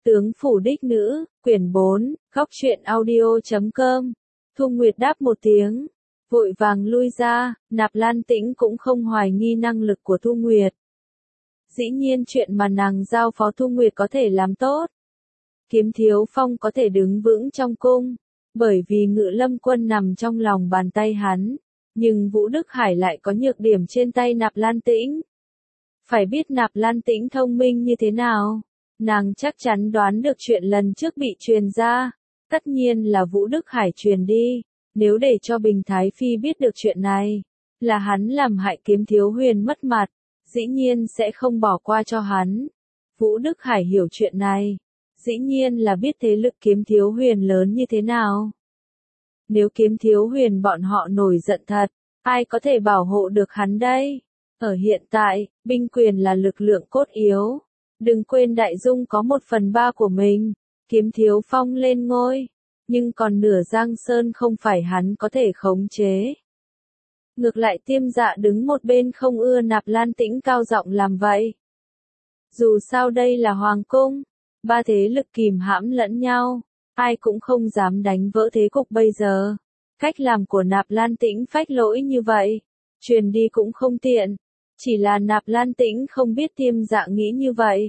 Tướng phủ đích nữ, quyển 4, góc truyện audio.com. Thu Nguyệt đáp một tiếng, vội vàng lui ra, Nạp Lan Tĩnh cũng không hoài nghi năng lực của Thu Nguyệt. Dĩ nhiên chuyện mà nàng giao phó Thu Nguyệt có thể làm tốt. Kiếm Thiếu Phong có thể đứng vững trong cung, bởi vì Ngự Lâm Quân nằm trong lòng bàn tay hắn, nhưng Vũ Đức Hải lại có nhược điểm trên tay Nạp Lan Tĩnh. Phải biết Nạp Lan Tĩnh thông minh như thế nào, nàng chắc chắn đoán được chuyện lần trước bị truyền ra, tất nhiên là Vũ Đức Hải truyền đi, nếu để cho Bình Thái Phi biết được chuyện này, là hắn làm hại Kiếm Thiếu Huyền mất mặt, dĩ nhiên sẽ không bỏ qua cho hắn. Vũ Đức Hải hiểu chuyện này, dĩ nhiên là biết thế lực Kiếm Thiếu Huyền lớn như thế nào. Nếu Kiếm Thiếu Huyền bọn họ nổi giận thật, ai có thể bảo hộ được hắn đây? Ở hiện tại, binh quyền là lực lượng cốt yếu. Đừng quên Đại Dung có 1/3 của mình, Kiếm Thiếu Phong lên ngôi, nhưng còn nửa Giang Sơn không phải hắn có thể khống chế. Ngược lại Tiêm Dạ đứng một bên không ưa Nạp Lan Tĩnh cao giọng làm vậy. Dù sao đây là hoàng cung, ba thế lực kìm hãm lẫn nhau, ai cũng không dám đánh vỡ thế cục bây giờ. Cách làm của Nạp Lan Tĩnh phách lỗi như vậy, truyền đi cũng không tiện. Chỉ là Nạp Lan Tĩnh không biết Tiêm Dạ nghĩ như vậy.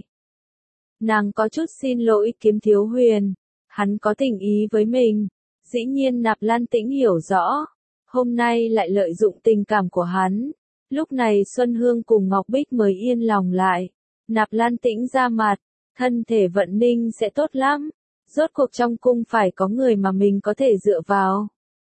Nàng có chút xin lỗi Kiếm Thiếu Huyền, hắn có tình ý với mình. Dĩ nhiên Nạp Lan Tĩnh hiểu rõ, hôm nay lại lợi dụng tình cảm của hắn. Lúc này Xuân Hương cùng Ngọc Bích mới yên lòng lại. Nạp Lan Tĩnh ra mặt, thân thể Vận Ninh sẽ tốt lắm. Rốt cuộc trong cung phải có người mà mình có thể dựa vào.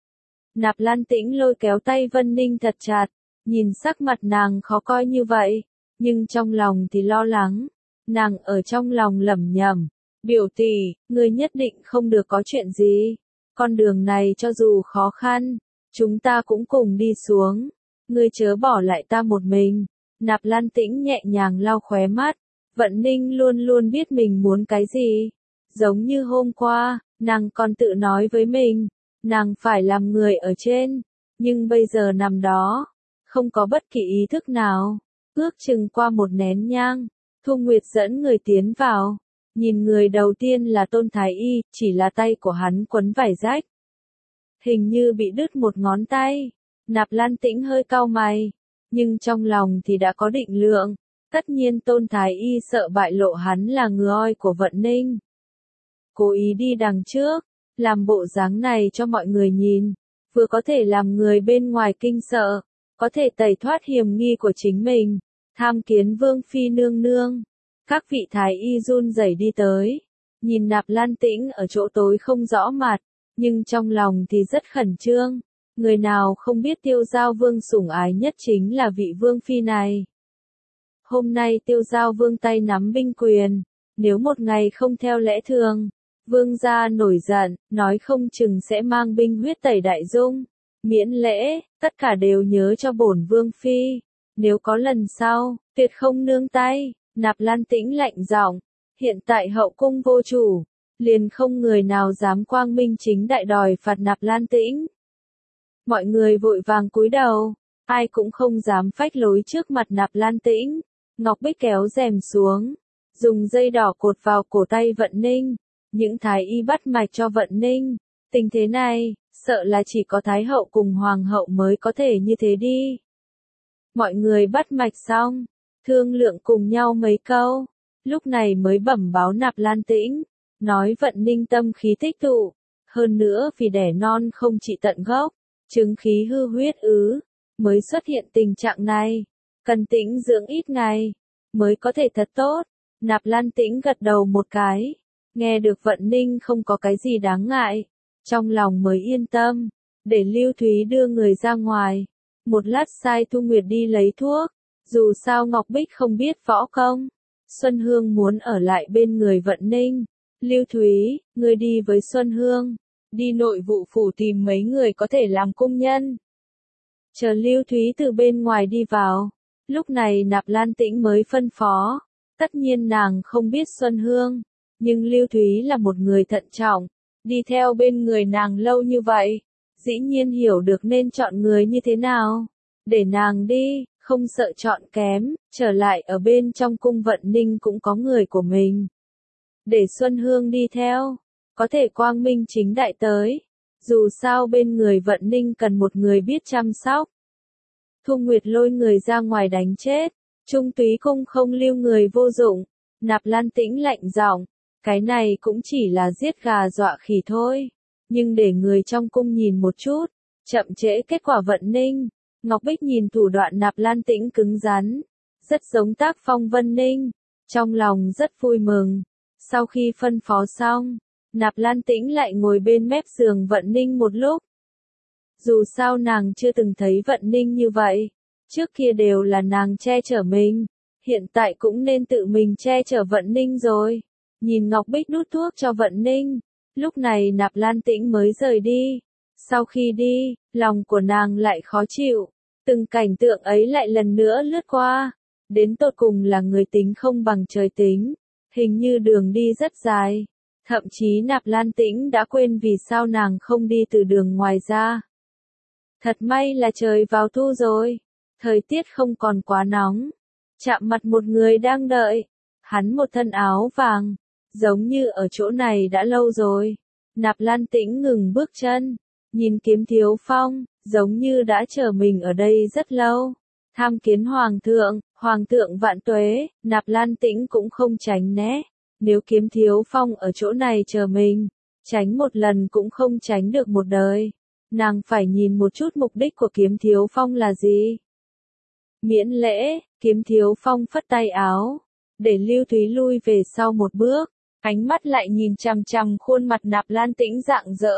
Nạp Lan Tĩnh lôi kéo tay Vân Ninh thật chặt, nhìn sắc mặt nàng khó coi như vậy, nhưng trong lòng thì lo lắng. Nàng ở trong lòng lẩm nhẩm, biểu tỷ, ngươi nhất định không được có chuyện gì. Con đường này cho dù khó khăn, chúng ta cũng cùng đi xuống. Ngươi chớ bỏ lại ta một mình. Nạp Lan Tĩnh nhẹ nhàng lau khóe mắt. Vận Ninh luôn luôn biết mình muốn cái gì. Giống như hôm qua, nàng còn tự nói với mình, nàng phải làm người ở trên. Nhưng bây giờ nằm đó, không có bất kỳ ý thức nào. Ước chừng qua một nén nhang, Thu Nguyệt dẫn người tiến vào. Nhìn người đầu tiên là Tôn Thái Y, chỉ là tay của hắn quấn vải rách. Hình như bị đứt một ngón tay. Nạp Lan Tĩnh hơi cau mày, nhưng trong lòng thì đã có định lượng. Tất nhiên Tôn Thái Y sợ bại lộ hắn là người oi của Vận Ninh. Cố ý đi đằng trước, làm bộ dáng này cho mọi người nhìn, vừa có thể làm người bên ngoài kinh sợ, có thể tẩy thoát hiểm nghi của chính mình. Tham kiến Vương Phi nương nương. Các vị Thái Y run rẩy đi tới, nhìn Nạp Lan Tĩnh ở chỗ tối không rõ mặt, nhưng trong lòng thì rất khẩn trương. Người nào không biết Tiêu Giao Vương sủng ái nhất chính là vị Vương Phi này. Hôm nay Tiêu Giao Vương tay nắm binh quyền, nếu một ngày không theo lẽ thường, Vương gia nổi giận, nói không chừng sẽ mang binh huyết tẩy Đại Dung. Miễn lễ, tất cả đều nhớ cho bổn Vương Phi. Nếu có lần sau, tuyệt không nương tay. Nạp Lan Tĩnh lạnh giọng, hiện tại hậu cung vô chủ, liền không người nào dám quang minh chính đại đòi phạt Nạp Lan Tĩnh. Mọi người vội vàng cúi đầu, ai cũng không dám phách lối trước mặt Nạp Lan Tĩnh. Ngọc Bích kéo rèm xuống, dùng dây đỏ cột vào cổ tay Vận Ninh. Những thái y bắt mạch cho Vận Ninh. Tình thế này, sợ là chỉ có Thái hậu cùng Hoàng hậu mới có thể như thế đi. Mọi người bắt mạch xong, thương lượng cùng nhau mấy câu, lúc này mới bẩm báo Nạp Lan Tĩnh, nói Vận Ninh tâm khí tích tụ, hơn nữa vì đẻ non không trị tận gốc, chứng khí hư huyết ứ, mới xuất hiện tình trạng này, cần tĩnh dưỡng ít ngày, mới có thể thật tốt. Nạp Lan Tĩnh gật đầu một cái, nghe được Vận Ninh không có cái gì đáng ngại, trong lòng mới yên tâm, để Lưu Thúy đưa người ra ngoài. Một lát sai Thu Nguyệt đi lấy thuốc, dù sao Ngọc Bích không biết võ công. Xuân Hương muốn ở lại bên người Vận Ninh. Lưu Thúy, ngươi đi với Xuân Hương, đi nội vụ phủ tìm mấy người có thể làm cung nhân. Chờ Lưu Thúy từ bên ngoài đi vào, lúc này Nạp Lan Tĩnh mới phân phó. Tất nhiên nàng không biết Xuân Hương, nhưng Lưu Thúy là một người thận trọng, đi theo bên người nàng lâu như vậy, dĩ nhiên hiểu được nên chọn người như thế nào. Để nàng đi, không sợ chọn kém, trở lại ở bên trong cung Vận Ninh cũng có người của mình. để Xuân Hương đi theo, có thể quang minh chính đại tới. Dù sao bên người Vận Ninh cần một người biết chăm sóc. Thu Nguyệt lôi người ra ngoài đánh chết, Trung Túy Cung không lưu người vô dụng. Nạp Lan Tĩnh lạnh giọng, cái này cũng chỉ là giết gà dọa khỉ thôi, nhưng để người trong cung nhìn một chút, chậm trễ kết quả Vận Ninh. Ngọc Bích nhìn thủ đoạn Nạp Lan Tĩnh cứng rắn, rất giống tác phong Vân Ninh, trong lòng rất vui mừng. Sau khi phân phó xong, Nạp Lan Tĩnh lại ngồi bên mép giường Vận Ninh một lúc. Dù sao nàng chưa từng thấy Vận Ninh như vậy, trước kia đều là nàng che chở mình, hiện tại cũng nên tự mình che chở Vận Ninh rồi. Nhìn Ngọc Bích đút thuốc cho Vận Ninh, lúc này Nạp Lan Tĩnh mới rời đi. Sau khi đi, lòng của nàng lại khó chịu, từng cảnh tượng ấy lại lần nữa lướt qua, đến tột cùng là người tính không bằng trời tính, hình như đường đi rất dài. Thậm chí Nạp Lan Tĩnh đã quên vì sao nàng không đi từ đường ngoài ra. Thật may là trời vào thu rồi, thời tiết không còn quá nóng. Chạm mặt một người đang đợi, hắn một thân áo vàng, giống như ở chỗ này đã lâu rồi. Nạp Lan Tĩnh ngừng bước chân, nhìn Kiếm Thiếu Phong, giống như đã chờ mình ở đây rất lâu. Tham kiến Hoàng thượng vạn tuế. Nạp Lan Tĩnh cũng không tránh né. Nếu Kiếm Thiếu Phong ở chỗ này chờ mình, tránh một lần cũng không tránh được một đời. Nàng phải nhìn một chút mục đích của Kiếm Thiếu Phong là gì. Miễn lễ, Kiếm Thiếu Phong phất tay áo, để Lưu Thúy lui về sau một bước, ánh mắt lại nhìn chằm chằm khuôn mặt Nạp Lan Tĩnh rạng rỡ.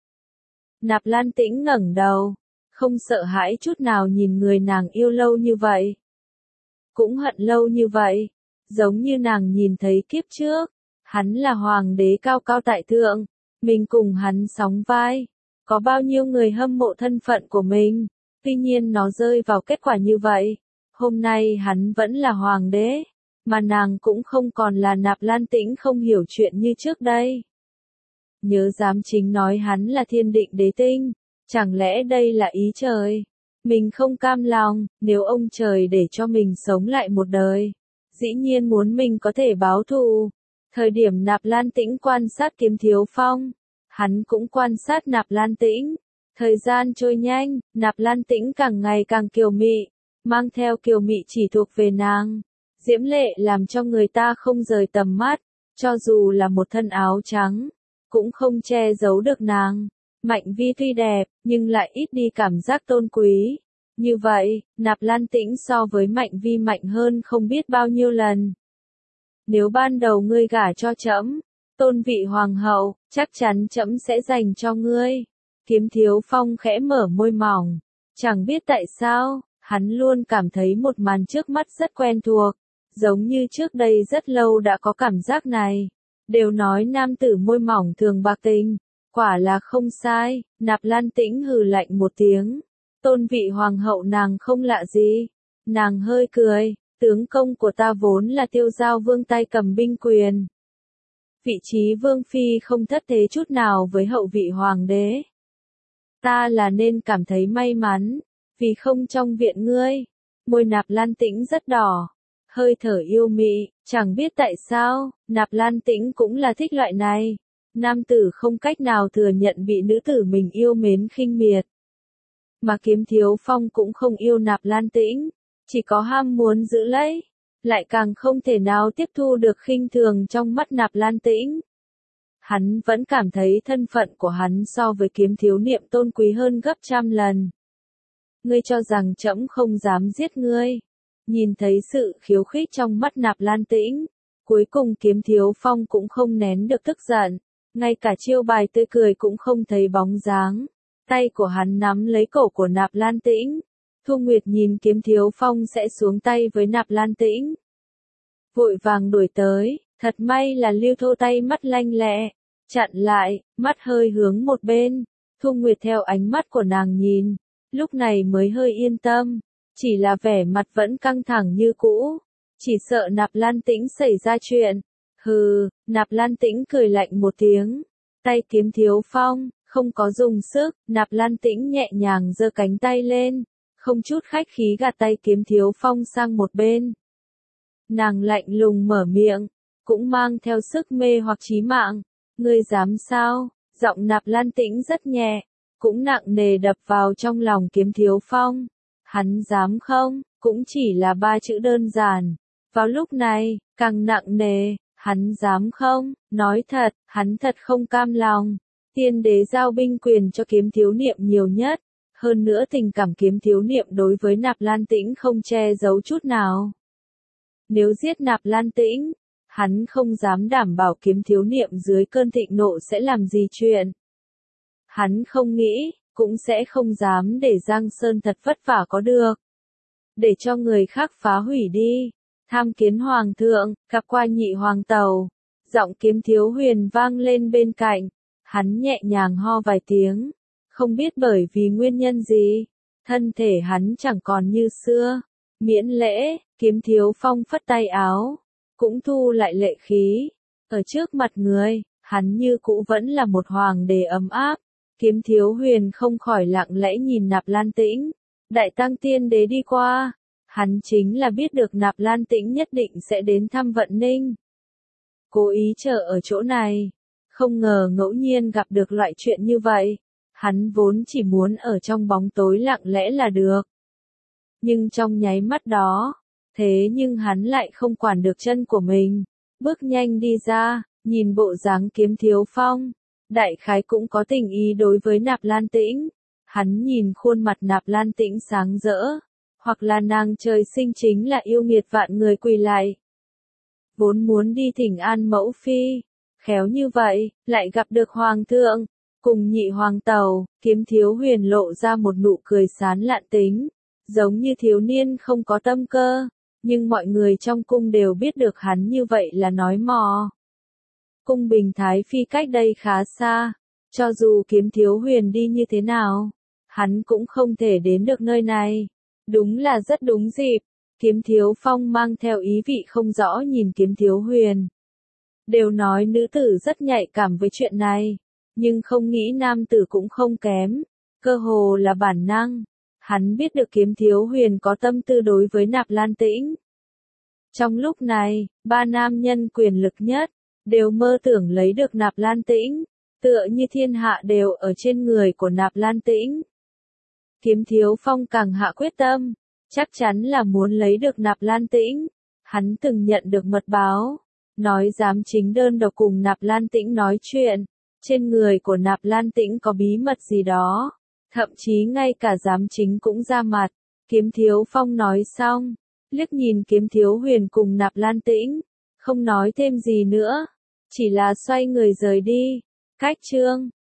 Nạp Lan Tĩnh ngẩng đầu, không sợ hãi chút nào nhìn người nàng yêu lâu như vậy, cũng hận lâu như vậy, giống như nàng nhìn thấy kiếp trước, hắn là hoàng đế cao cao tại thượng, mình cùng hắn sóng vai, có bao nhiêu người hâm mộ thân phận của mình, tuy nhiên nó rơi vào kết quả như vậy, hôm nay hắn vẫn là hoàng đế, mà nàng cũng không còn là Nạp Lan Tĩnh không hiểu chuyện như trước đây. Nhớ giám chính nói hắn là thiên định đế tinh, chẳng lẽ đây là ý trời? Mình không cam lòng, nếu ông trời để cho mình sống lại một đời, dĩ nhiên muốn mình có thể báo thù. Thời điểm Nạp Lan Tĩnh quan sát Kiếm Thiếu Phong, hắn cũng quan sát Nạp Lan Tĩnh. Thời gian trôi nhanh, Nạp Lan Tĩnh càng ngày càng kiều mị, mang theo kiều mị chỉ thuộc về nàng. Diễm lệ làm cho người ta không rời tầm mắt, cho dù là một thân áo trắng, cũng không che giấu được nàng. Mạnh Vi tuy đẹp, nhưng lại ít đi cảm giác tôn quý. Như vậy, Nạp Lan Tĩnh so với Mạnh Vi mạnh hơn không biết bao nhiêu lần. Nếu ban đầu ngươi gả cho trẫm, tôn vị hoàng hậu, chắc chắn trẫm sẽ dành cho ngươi. Kiếm Thiếu Phong khẽ mở môi mỏng, chẳng biết tại sao, hắn luôn cảm thấy một màn trước mắt rất quen thuộc, giống như trước đây rất lâu đã có cảm giác này. Đều nói nam tử môi mỏng thường bạc tình, quả là không sai. Nạp Lan Tĩnh hừ lạnh một tiếng, tôn vị hoàng hậu nàng không lạ gì. Nàng hơi cười, tướng công của ta vốn là Tiêu Giao Vương tay cầm binh quyền. Vị trí vương phi không thất thế chút nào với hậu vị hoàng đế. Ta là nên cảm thấy may mắn, vì không trong viện ngươi. Môi Nạp Lan Tĩnh rất đỏ, hơi thở yêu mị, chẳng biết tại sao, Nạp Lan Tĩnh cũng là thích loại này. Nam tử không cách nào thừa nhận bị nữ tử mình yêu mến khinh miệt. Mà Kiếm Thiếu Phong cũng không yêu Nạp Lan Tĩnh, chỉ có ham muốn giữ lấy, lại càng không thể nào tiếp thu được khinh thường trong mắt Nạp Lan Tĩnh. Hắn vẫn cảm thấy thân phận của hắn so với Kiếm Thiếu Niệm tôn quý hơn gấp trăm lần. Ngươi cho rằng trẫm không dám giết ngươi. Nhìn thấy sự khiêu khích trong mắt Nạp Lan Tĩnh, cuối cùng Kiếm Thiếu Phong cũng không nén được tức giận, ngay cả chiêu bài tươi cười cũng không thấy bóng dáng. Tay của hắn nắm lấy cổ của Nạp Lan Tĩnh. Thu Nguyệt nhìn Kiếm Thiếu Phong sẽ xuống tay với Nạp Lan Tĩnh, vội vàng đuổi tới, thật may là Lưu Thô tay mắt lanh lẹ, chặn lại, mắt hơi hướng một bên. Thu Nguyệt theo ánh mắt của nàng nhìn, lúc này mới hơi yên tâm, chỉ là vẻ mặt vẫn căng thẳng như cũ, chỉ sợ Nạp Lan Tĩnh xảy ra chuyện. Hừ, Nạp Lan Tĩnh cười lạnh một tiếng, tay Kiếm Thiếu Phong không có dùng sức, Nạp Lan Tĩnh nhẹ nhàng giơ cánh tay lên, không chút khách khí gạt tay Kiếm Thiếu Phong sang một bên. Nàng lạnh lùng mở miệng, cũng mang theo sức mê hoặc chí mạng. Ngươi dám sao? Giọng Nạp Lan Tĩnh rất nhẹ, cũng nặng nề đập vào trong lòng Kiếm Thiếu Phong. Hắn dám không? Cũng chỉ là 3 chữ đơn giản. Vào lúc này, càng nặng nề, hắn dám không? Nói thật, hắn thật không cam lòng. Tiên đế giao binh quyền cho Kiếm Thiếu Niệm nhiều nhất. Hơn nữa tình cảm Kiếm Thiếu Niệm đối với Nạp Lan Tĩnh không che giấu chút nào. Nếu giết Nạp Lan Tĩnh, hắn không dám đảm bảo Kiếm Thiếu Niệm dưới cơn thịnh nộ sẽ làm gì chuyện. Hắn không nghĩ, cũng sẽ không dám để Giang Sơn thật vất vả có được. Để cho người khác phá hủy đi. Tham kiến Hoàng thượng, gặp qua Nhị Hoàng tàu. Giọng Kiếm Thiếu Huyền vang lên bên cạnh. Hắn nhẹ nhàng ho vài tiếng. Không biết bởi vì nguyên nhân gì, thân thể hắn chẳng còn như xưa. Miễn lễ, Kiếm Thiếu Phong phất tay áo, cũng thu lại lệ khí. Ở trước mặt người, hắn như cũ vẫn là một hoàng đế ấm áp. Kiếm Thiếu Huyền không khỏi lặng lẽ nhìn Nạp Lan Tĩnh. Đại Tăng Tiên Đế đi qua, hắn chính là biết được Nạp Lan Tĩnh nhất định sẽ đến thăm Vận Ninh. Cố ý chờ ở chỗ này, không ngờ ngẫu nhiên gặp được loại chuyện như vậy. Hắn vốn chỉ muốn ở trong bóng tối lặng lẽ là được. Nhưng trong nháy mắt đó, thế nhưng hắn lại không quản được chân của mình. Bước nhanh đi ra, nhìn bộ dáng Kiếm Thiếu Phong. Đại khái cũng có tình ý đối với Nạp Lan Tĩnh. Hắn nhìn khuôn mặt Nạp Lan Tĩnh sáng rỡ. Hoặc là nàng trời sinh chính là yêu nghiệt vạn người quỳ lại. Vốn muốn đi thỉnh an mẫu phi. Khéo như vậy, lại gặp được Hoàng thượng. Cùng Nhị Hoàng tàu, Kiếm Thiếu Huyền lộ ra một nụ cười sán lạn tính. Giống như thiếu niên không có tâm cơ. Nhưng mọi người trong cung đều biết được hắn như vậy là nói mò. Cung Bình Thái Phi cách đây khá xa. Cho dù Kiếm Thiếu Huyền đi như thế nào, hắn cũng không thể đến được nơi này. Đúng là rất đúng dịp. Kiếm Thiếu Phong mang theo ý vị không rõ nhìn Kiếm Thiếu Huyền. Đều nói nữ tử rất nhạy cảm với chuyện này. Nhưng không nghĩ nam tử cũng không kém. Cơ hồ là bản năng. Hắn biết được Kiếm Thiếu Huyền có tâm tư đối với Nạp Lan Tĩnh. Trong lúc này, 3 nam nhân quyền lực nhất, đều mơ tưởng lấy được Nạp Lan Tĩnh. Tựa như thiên hạ đều ở trên người của Nạp Lan Tĩnh. Kiếm Thiếu Phong càng hạ quyết tâm. Chắc chắn là muốn lấy được Nạp Lan Tĩnh. Hắn từng nhận được mật báo. Nói dám chính đơn độc cùng Nạp Lan Tĩnh nói chuyện. Trên người của Nạp Lan Tĩnh có bí mật gì đó. Thậm chí ngay cả giám chính cũng ra mặt. Kiếm Thiếu Phong nói xong. Liếc nhìn Kiếm Thiếu Huyền cùng Nạp Lan Tĩnh. Không nói thêm gì nữa. Chỉ là xoay người rời đi. Cách chương.